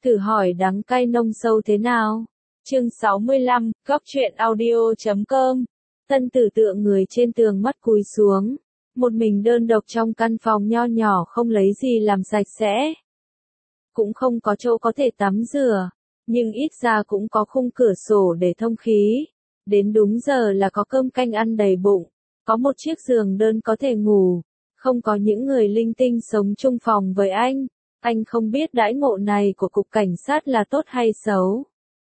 Thử hỏi đắng cay nông sâu thế nào? Chương 65, Góc truyện audio.com. Tân Tử tựa người trên tường mắt cúi xuống. Một mình đơn độc trong căn phòng nho nhỏ không lấy gì làm sạch sẽ. Cũng không có chỗ có thể tắm rửa. Nhưng ít ra cũng có khung cửa sổ để thông khí. Đến đúng giờ là có cơm canh ăn đầy bụng. Có một chiếc giường đơn có thể ngủ. Không có những người linh tinh sống chung phòng với anh. Anh không biết đãi ngộ này của cục cảnh sát là tốt hay xấu.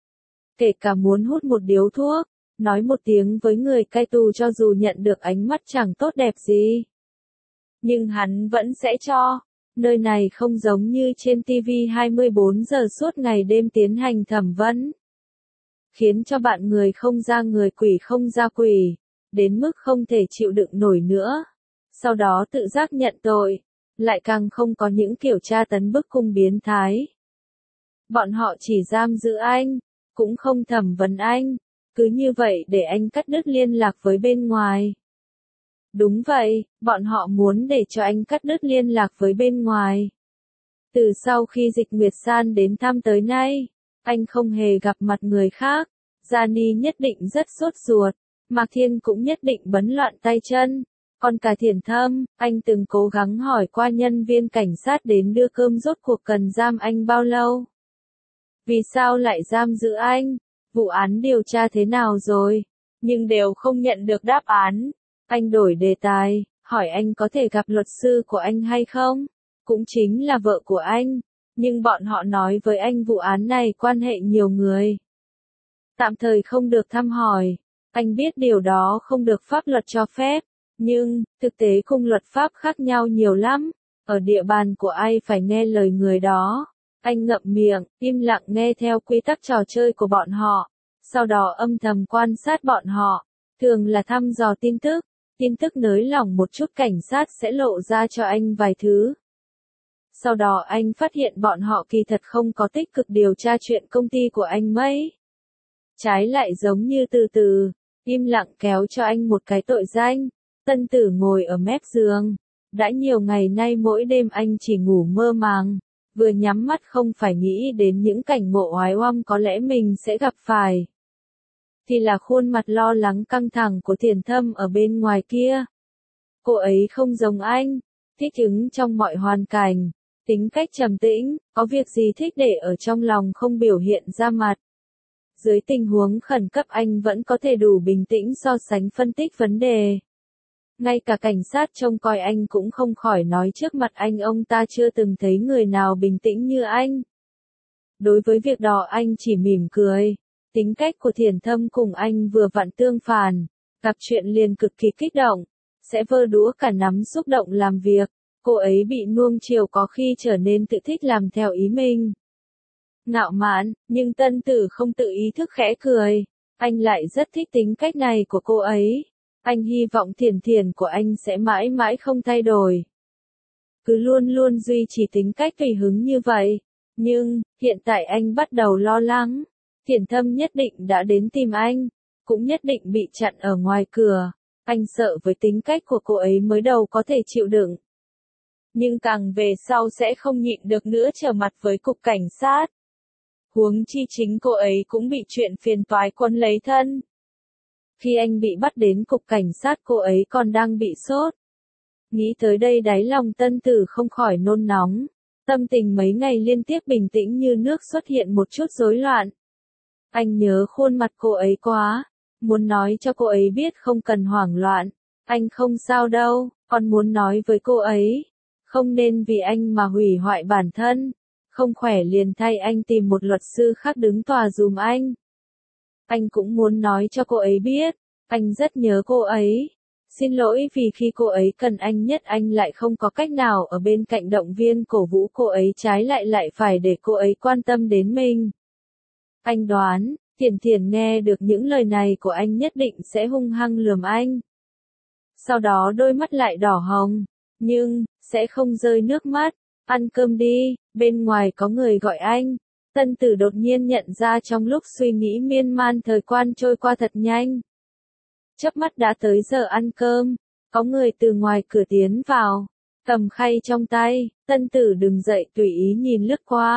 Kể cả muốn hút một điếu thuốc, nói một tiếng với người cai tù cho dù nhận được ánh mắt chẳng tốt đẹp gì. Nhưng hắn vẫn sẽ cho. Nơi này không giống như trên TV 24 giờ suốt ngày đêm tiến hành thẩm vấn. Khiến cho bạn người không ra người quỷ không ra quỷ, đến mức không thể chịu đựng nổi nữa. Sau đó tự giác nhận tội. Lại càng không có những kiểu tra tấn bức cung biến thái. Bọn họ chỉ giam giữ anh, cũng không thẩm vấn anh, cứ như vậy để anh cắt đứt liên lạc với bên ngoài. Đúng vậy, bọn họ muốn để cho anh cắt đứt liên lạc với bên ngoài. Từ sau khi Dịch Nguyệt San đến thăm tới nay, anh không hề gặp mặt người khác, Gianni nhất định rất sốt ruột, Mạc Thiên cũng nhất định bấn loạn tay chân. Còn cả Thiển Thâm, anh từng cố gắng hỏi qua nhân viên cảnh sát đến đưa cơm rốt cuộc cần giam anh bao lâu? Vì sao lại giam giữ anh? Vụ án điều tra thế nào rồi? Nhưng đều không nhận được đáp án. Anh đổi đề tài, hỏi anh có thể gặp luật sư của anh hay không? Cũng chính là vợ của anh. Nhưng bọn họ nói với anh vụ án này quan hệ nhiều người. Tạm thời không được thăm hỏi. Anh biết điều đó không được pháp luật cho phép. Nhưng, thực tế cùng luật pháp khác nhau nhiều lắm, ở địa bàn của ai phải nghe lời người đó. Anh ngậm miệng, im lặng nghe theo quy tắc trò chơi của bọn họ, sau đó âm thầm quan sát bọn họ, thường là thăm dò tin tức nới lỏng một chút cảnh sát sẽ lộ ra cho anh vài thứ. Sau đó anh phát hiện bọn họ kỳ thật không có tích cực điều tra chuyện công ty của anh mấy. Trái lại giống như từ từ, im lặng kéo cho anh một cái tội danh. Tân Tử ngồi ở mép giường. Đã nhiều ngày nay mỗi đêm anh chỉ ngủ mơ màng. Vừa nhắm mắt không phải nghĩ đến những cảnh ngộ oái oăm có lẽ mình sẽ gặp phải. Thì là khuôn mặt lo lắng căng thẳng của Thiển Thâm ở bên ngoài kia. Cô ấy không giống anh. Thích ứng trong mọi hoàn cảnh. Tính cách trầm tĩnh, có việc gì thích để ở trong lòng không biểu hiện ra mặt. Dưới tình huống khẩn cấp anh vẫn có thể đủ bình tĩnh so sánh phân tích vấn đề. Ngay cả cảnh sát trông coi anh cũng không khỏi nói trước mặt anh ông ta chưa từng thấy người nào bình tĩnh như anh. Đối với việc đó anh chỉ mỉm cười. Tính cách của Thiển Thâm cùng anh vừa vặn tương phản. Gặp chuyện liền cực kỳ kích động. Sẽ vơ đũa cả nắm xúc động làm việc. Cô ấy bị nuông chiều có khi trở nên tự thích làm theo ý mình. Ngạo mạn, nhưng Tân Tử không tự ý thức khẽ cười. Anh lại rất thích tính cách này của cô ấy. Anh hy vọng Thiển Thiển của anh sẽ mãi mãi không thay đổi. Cứ luôn luôn duy trì tính cách tùy hứng như vậy. Nhưng, hiện tại anh bắt đầu lo lắng. Thiển Thâm nhất định đã đến tìm anh. Cũng nhất định bị chặn ở ngoài cửa. Anh sợ với tính cách của cô ấy mới đầu có thể chịu đựng. Nhưng càng về sau sẽ không nhịn được nữa trở mặt với cục cảnh sát. Huống chi chính cô ấy cũng bị chuyện phiền toái quấn lấy thân. Khi anh bị bắt đến cục cảnh sát cô ấy còn đang bị sốt. Nghĩ tới đây đáy lòng Tân Tử không khỏi nôn nóng. Tâm tình mấy ngày liên tiếp bình tĩnh như nước xuất hiện một chút rối loạn. Anh nhớ khuôn mặt cô ấy quá. Muốn nói cho cô ấy biết không cần hoảng loạn. Anh không sao đâu, còn muốn nói với cô ấy. Không nên vì anh mà hủy hoại bản thân. Không khỏe liền thay anh tìm một luật sư khác đứng tòa dùm anh. Anh cũng muốn nói cho cô ấy biết, anh rất nhớ cô ấy. Xin lỗi vì khi cô ấy cần anh nhất anh lại không có cách nào ở bên cạnh động viên cổ vũ cô ấy trái lại phải để cô ấy quan tâm đến mình. Anh đoán, Thiển Thiển nghe được những lời này của anh nhất định sẽ hung hăng lườm anh. Sau đó đôi mắt lại đỏ hồng, nhưng, sẽ không rơi nước mắt. Ăn cơm đi, bên ngoài có người gọi anh. Tân Tử đột nhiên nhận ra trong lúc suy nghĩ miên man thời quan trôi qua thật nhanh. Chớp mắt đã tới giờ ăn cơm, có người từ ngoài cửa tiến vào, cầm khay trong tay, Tân Tử đứng dậy tùy ý nhìn lướt qua.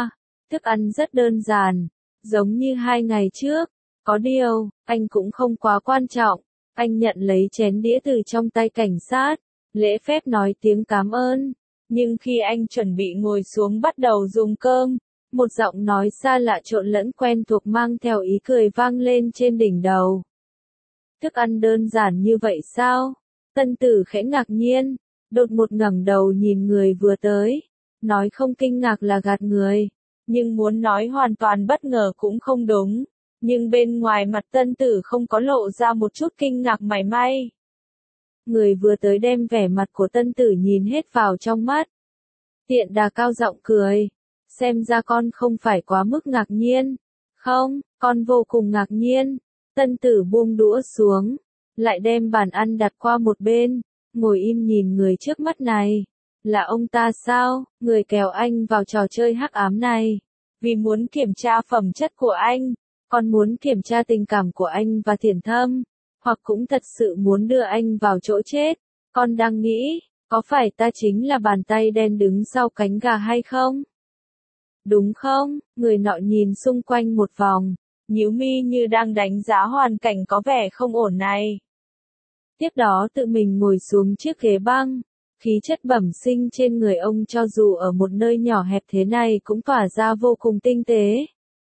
Thức ăn rất đơn giản, giống như 2 ngày trước. Có điều, anh cũng không quá quan trọng. Anh nhận lấy chén đĩa từ trong tay cảnh sát, lễ phép nói tiếng cảm ơn. Nhưng khi anh chuẩn bị ngồi xuống bắt đầu dùng cơm, một giọng nói xa lạ trộn lẫn quen thuộc mang theo ý cười vang lên trên đỉnh đầu. Thức ăn đơn giản như vậy sao? Tân Tử khẽ ngạc nhiên, đột ngột ngẩng đầu nhìn người vừa tới. Nói không kinh ngạc là gạt người, nhưng muốn nói hoàn toàn bất ngờ cũng không đúng. Nhưng bên ngoài mặt Tân Tử không có lộ ra một chút kinh ngạc mảy may. Người vừa tới đem vẻ mặt của Tân Tử nhìn hết vào trong mắt. Tiện đà cao giọng cười. Xem ra con không phải quá mức ngạc nhiên. Không, con vô cùng ngạc nhiên. Tân Tử buông đũa xuống, lại đem bàn ăn đặt qua một bên, ngồi im nhìn người trước mắt này. Là ông ta sao, người kéo anh vào trò chơi hắc ám này? Vì muốn kiểm tra phẩm chất của anh, còn muốn kiểm tra tình cảm của anh và Thiển Thâm, hoặc cũng thật sự muốn đưa anh vào chỗ chết. Con đang nghĩ, có phải ta chính là bàn tay đen đứng sau cánh gà hay không? Đúng không? Người nọ nhìn xung quanh một vòng, nhíu mi như đang đánh giá hoàn cảnh có vẻ không ổn này. Tiếp đó tự mình ngồi xuống chiếc ghế băng, khí chất bẩm sinh trên người ông cho dù ở một nơi nhỏ hẹp thế này cũng tỏa ra vô cùng tinh tế.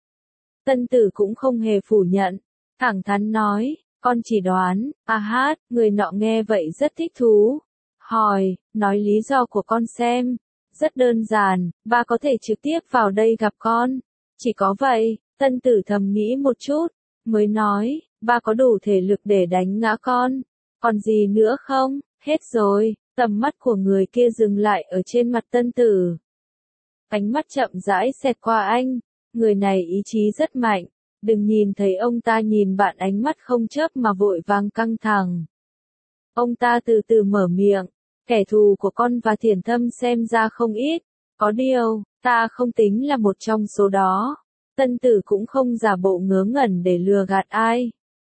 Tân Tử cũng không hề phủ nhận, thẳng thắn nói, con chỉ đoán. Người nọ nghe vậy rất thích thú. Hỏi, nói lý do của con xem. Rất đơn giản, ba có thể trực tiếp vào đây gặp con. Chỉ có vậy. Tân Tử thầm nghĩ một chút, mới nói, ba có đủ thể lực để đánh ngã con. Còn gì nữa không? Hết rồi. Tầm mắt của người kia dừng lại ở trên mặt Tân Tử. Ánh mắt chậm rãi xẹt qua anh. Người này ý chí rất mạnh. Đừng nhìn thấy ông ta nhìn bạn ánh mắt không chớp mà vội vàng căng thẳng. Ông ta từ từ mở miệng. Kẻ thù của con và Thiển Thâm xem ra không ít. Có điều, ta không tính là một trong số đó. Tân Tử cũng không giả bộ ngớ ngẩn để lừa gạt ai.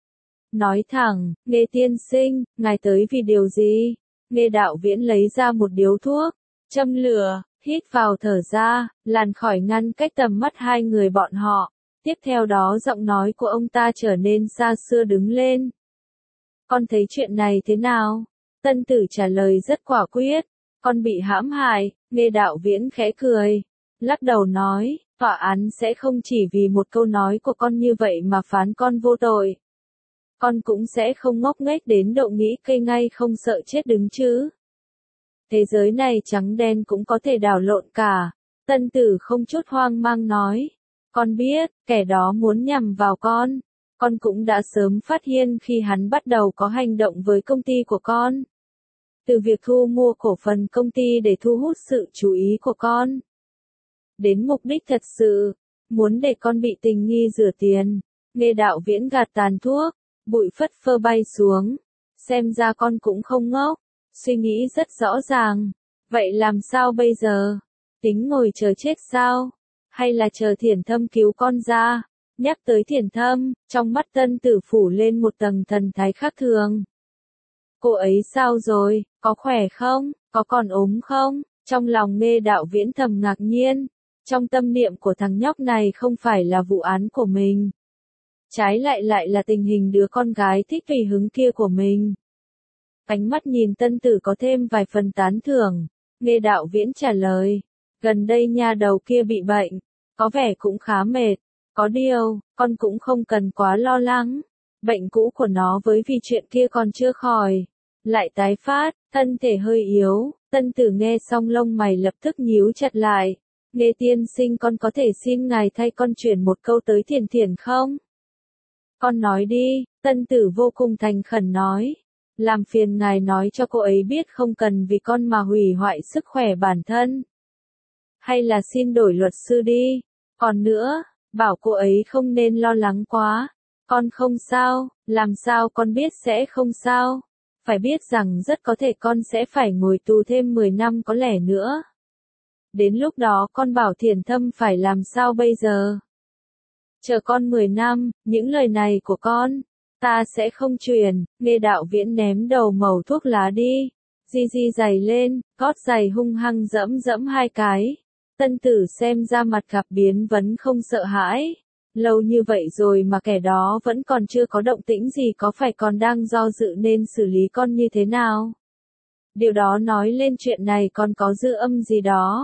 Nói thẳng, Nghê tiên sinh, ngài tới vì điều gì? Nghê Đạo Viễn lấy ra một điếu thuốc, châm lửa, hít vào thở ra, làn khỏi ngăn cách tầm mắt hai người bọn họ. Tiếp theo đó giọng nói của ông ta trở nên xa xưa đứng lên. Con thấy chuyện này thế nào? Tân Tử trả lời rất quả quyết. Con bị hãm hại. Nghê Đạo Viễn khẽ cười, lắc đầu nói, tòa án sẽ không chỉ vì một câu nói của con như vậy mà phán con vô tội. Con cũng sẽ không ngốc nghếch đến độ nghĩ cây ngay không sợ chết đứng chứ. Thế giới này trắng đen cũng có thể đảo lộn cả. Tân Tử không chút hoang mang nói. Con biết, kẻ đó muốn nhằm vào con. Con cũng đã sớm phát hiện khi hắn bắt đầu có hành động với công ty của con. Từ việc thu mua cổ phần công ty để thu hút sự chú ý của con. Đến mục đích thật sự, muốn để con bị tình nghi rửa tiền. Nghê Đạo Viễn gạt tàn thuốc, bụi phất phơ bay xuống. Xem ra con cũng không ngốc, suy nghĩ rất rõ ràng. Vậy làm sao bây giờ? Tính ngồi chờ chết sao? Hay là chờ Thiển Thâm cứu con ra? Nhắc tới Thiển Thâm, trong mắt Tân Tử phủ lên một tầng thần thái khác thường. Cô ấy sao rồi? Có khỏe không? Có còn ốm không? Trong lòng Nghê Đạo Viễn thầm ngạc nhiên. Trong tâm niệm của thằng nhóc này không phải là vụ án của mình. Trái lại là tình hình đứa con gái thích tùy hứng kia của mình. Ánh mắt nhìn Tân Tử có thêm vài phần tán thưởng. Nghê Đạo Viễn trả lời. Gần đây nha đầu kia bị bệnh. Có vẻ cũng khá mệt. Có điều, con cũng không cần quá lo lắng. Bệnh cũ của nó với vì chuyện kia còn chưa khỏi. Lại tái phát, thân thể hơi yếu. Tân Tử nghe xong lông mày lập tức nhíu chặt lại. Nghê tiên sinh, con có thể xin ngài thay con chuyển một câu tới Thiển Thiển không? Con nói đi. Tân Tử vô cùng thành khẩn nói. Làm phiền ngài nói cho cô ấy biết không cần vì con mà hủy hoại sức khỏe bản thân. Hay là xin đổi luật sư đi. Còn nữa, bảo cô ấy không nên lo lắng quá. Con không sao. Làm sao con biết sẽ không sao? Phải biết rằng rất có thể con sẽ phải ngồi tù thêm 10 năm có lẽ nữa. Đến lúc đó con bảo Thiển Thâm phải làm sao bây giờ? Chờ con 10 năm, những lời này của con, ta sẽ không truyền. Nghê Đạo Viễn ném đầu mẩu thuốc lá đi. Di giày lên, gót giày hung hăng dẫm 2 cái. Tân tử xem ra mặt gặp biến vẫn không sợ hãi. Lâu như vậy rồi mà kẻ đó vẫn còn chưa có động tĩnh gì, có phải còn đang do dự nên xử lý con như thế nào? Điều đó nói lên chuyện này còn có dư âm gì đó.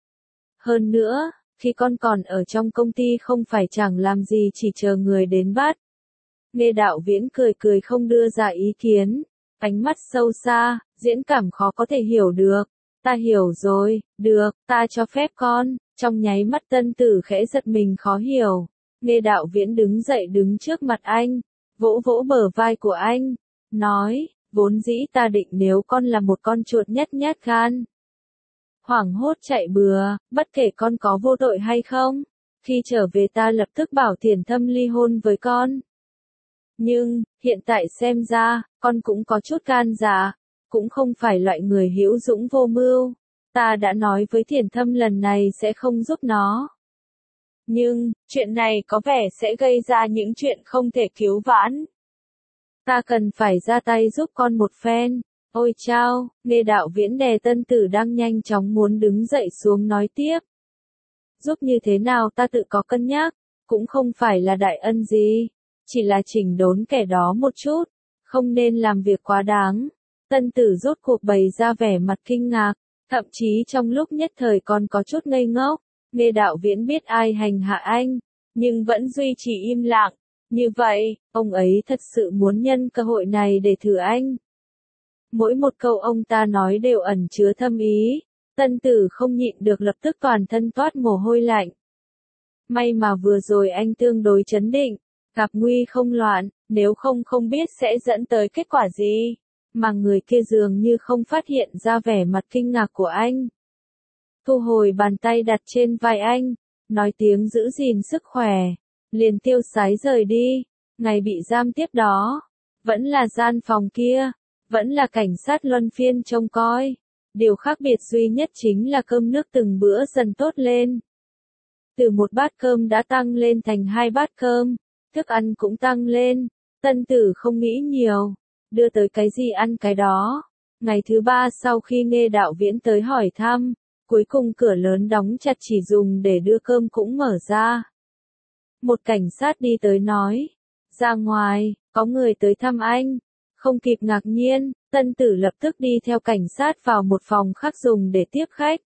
Hơn nữa, khi con còn ở trong công ty không phải chẳng làm gì chỉ chờ người đến bắt. Nghe Đạo Viễn cười cười không đưa ra ý kiến, ánh mắt sâu xa, diễn cảm khó có thể hiểu được. Ta hiểu rồi, được, ta cho phép con. Trong nháy mắt Tân tử khẽ giật mình khó hiểu. Nghe Đạo Viễn đứng dậy đứng trước mặt anh, vỗ vỗ bờ vai của anh, nói, vốn dĩ ta định nếu con là một con chuột nhát gan, hoảng hốt chạy bừa, bất kể con có vô tội hay không, khi trở về ta lập tức bảo Thiển Thâm ly hôn với con. Nhưng, hiện tại xem ra, con cũng có chút gan dạ, cũng không phải loại người hữu dũng vô mưu. Ta đã nói với Thiển Thâm lần này sẽ không giúp nó. Nhưng, chuyện này có vẻ sẽ gây ra những chuyện không thể cứu vãn. Ta cần phải ra tay giúp con một phen. Ôi chao, nghe Đạo Viễn đè Tân tử đang nhanh chóng muốn đứng dậy xuống nói tiếp. Giúp như thế nào ta tự có cân nhắc, cũng không phải là đại ân gì, chỉ là chỉnh đốn kẻ đó một chút, không nên làm việc quá đáng. Tân tử rốt cuộc bày ra vẻ mặt kinh ngạc, thậm chí trong lúc nhất thời còn có chút ngây ngốc. Nghe Đạo Viễn biết ai hành hạ anh, nhưng vẫn duy trì im lặng. Như vậy, ông ấy thật sự muốn nhân cơ hội này để thử anh. Mỗi một câu ông ta nói đều ẩn chứa thâm ý. Tân tử không nhịn được lập tức toàn thân toát mồ hôi lạnh. May mà vừa rồi anh tương đối trấn định, gặp nguy không loạn, nếu không biết sẽ dẫn tới kết quả gì. Mà người kia dường như không phát hiện ra vẻ mặt kinh ngạc của anh. Thu hồi bàn tay đặt trên vai anh, nói tiếng giữ gìn sức khỏe, liền tiêu sái rời đi. Ngày bị giam tiếp đó, vẫn là gian phòng kia, vẫn là cảnh sát luân phiên trông coi. Điều khác biệt duy nhất chính là cơm nước từng bữa dần tốt lên. Từ một bát cơm đã tăng lên thành 2 bát cơm, thức ăn cũng tăng lên. Tân tử không nghĩ nhiều, đưa tới cái gì ăn cái đó. Ngày thứ 3 sau khi nghe Đạo Viễn tới hỏi thăm, cuối cùng cửa lớn đóng chặt chỉ dùng để đưa cơm cũng mở ra. Một cảnh sát đi tới nói, ra ngoài, có người tới thăm anh. Không kịp ngạc nhiên, Tân tử lập tức đi theo cảnh sát vào một phòng khác dùng để tiếp khách.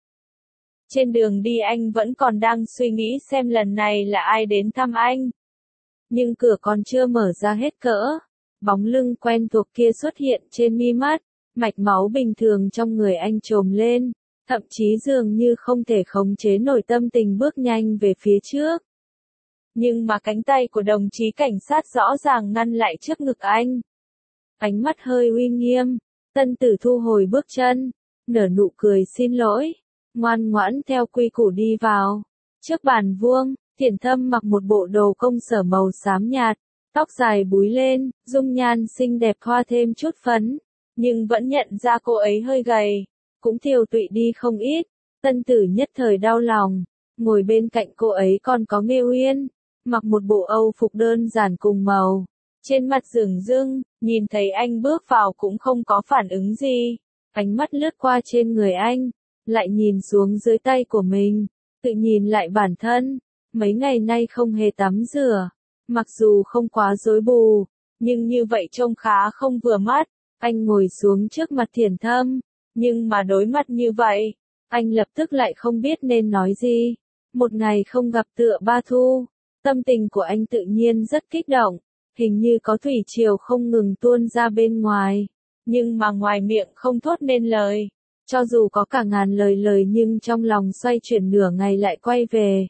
Trên đường đi anh vẫn còn đang suy nghĩ xem lần này là ai đến thăm anh. Nhưng cửa còn chưa mở ra hết cỡ. Bóng lưng quen thuộc kia xuất hiện trên mi mắt, mạch máu bình thường trong người anh trồm lên, thậm chí dường như không thể khống chế nổi tâm tình bước nhanh về phía trước. Nhưng mà cánh tay của đồng chí cảnh sát rõ ràng ngăn lại trước ngực anh. Ánh mắt hơi uy nghiêm, Tân tử thu hồi bước chân, nở nụ cười xin lỗi, ngoan ngoãn theo quy củ đi vào. Trước bàn vuông, Thiển Thâm mặc một bộ đồ công sở màu xám nhạt, tóc dài búi lên, dung nhan xinh đẹp thoa thêm chút phấn, nhưng vẫn nhận ra cô ấy hơi gầy, cũng tiều tụy đi không ít. Tân tử nhất thời đau lòng, ngồi bên cạnh cô ấy còn có Nghê Uyên, mặc một bộ Âu phục đơn giản cùng màu. Trên mặt dửng dưng, nhìn thấy anh bước vào cũng không có phản ứng gì. Ánh mắt lướt qua trên người anh, lại nhìn xuống dưới tay của mình, tự nhìn lại bản thân. Mấy ngày nay không hề tắm rửa, mặc dù không quá rối bù, nhưng như vậy trông khá không vừa mắt. Anh ngồi xuống trước mặt Thiển Thâm, nhưng mà đối mặt như vậy, anh lập tức lại không biết nên nói gì. Một ngày không gặp tựa ba thu, tâm tình của anh tự nhiên rất kích động. Hình như có thủy triều không ngừng tuôn ra bên ngoài, nhưng mà ngoài miệng không thốt nên lời. Cho dù có cả ngàn lời nhưng trong lòng xoay chuyển nửa ngày lại quay về.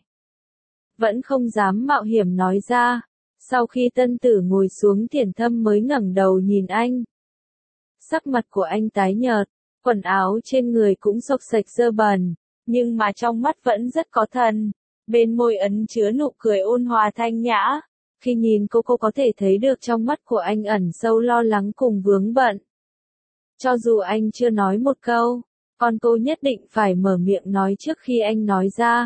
Vẫn không dám mạo hiểm nói ra. Sau khi Tân tử ngồi xuống Thiển Thâm mới ngẩng đầu nhìn anh. Sắc mặt của anh tái nhợt, quần áo trên người cũng xộc xệch dơ bẩn, nhưng mà trong mắt vẫn rất có thần. Bên môi ấn chứa nụ cười ôn hòa thanh nhã. Khi nhìn cô có thể thấy được trong mắt của anh ẩn sâu lo lắng cùng vướng bận. Cho dù anh chưa nói một câu, con cô nhất định phải mở miệng nói trước khi anh nói ra.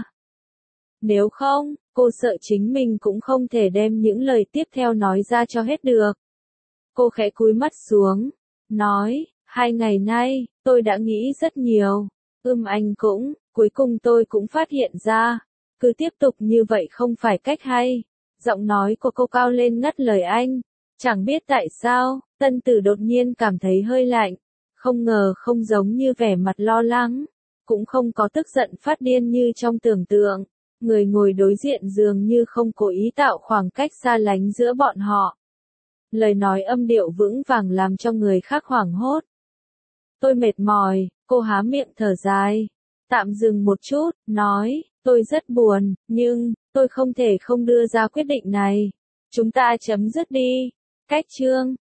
Nếu không, cô sợ chính mình cũng không thể đem những lời tiếp theo nói ra cho hết được. Cô khẽ cúi mắt xuống, nói, 2 ngày nay, tôi đã nghĩ rất nhiều. Anh cũng, cuối cùng tôi cũng phát hiện ra. Cứ tiếp tục như vậy không phải cách hay. Giọng nói của cô cao lên ngắt lời anh. Chẳng biết tại sao, Tân Tử đột nhiên cảm thấy hơi lạnh. Không ngờ không giống như vẻ mặt lo lắng. Cũng không có tức giận phát điên như trong tưởng tượng. Người ngồi đối diện dường như không cố ý tạo khoảng cách xa lánh giữa bọn họ. Lời nói âm điệu vững vàng làm cho người khác hoảng hốt. Tôi mệt mỏi, cô há miệng thở dài. Tạm dừng một chút, nói, tôi rất buồn, nhưng, tôi không thể không đưa ra quyết định này. Chúng ta chấm dứt đi. Cách chương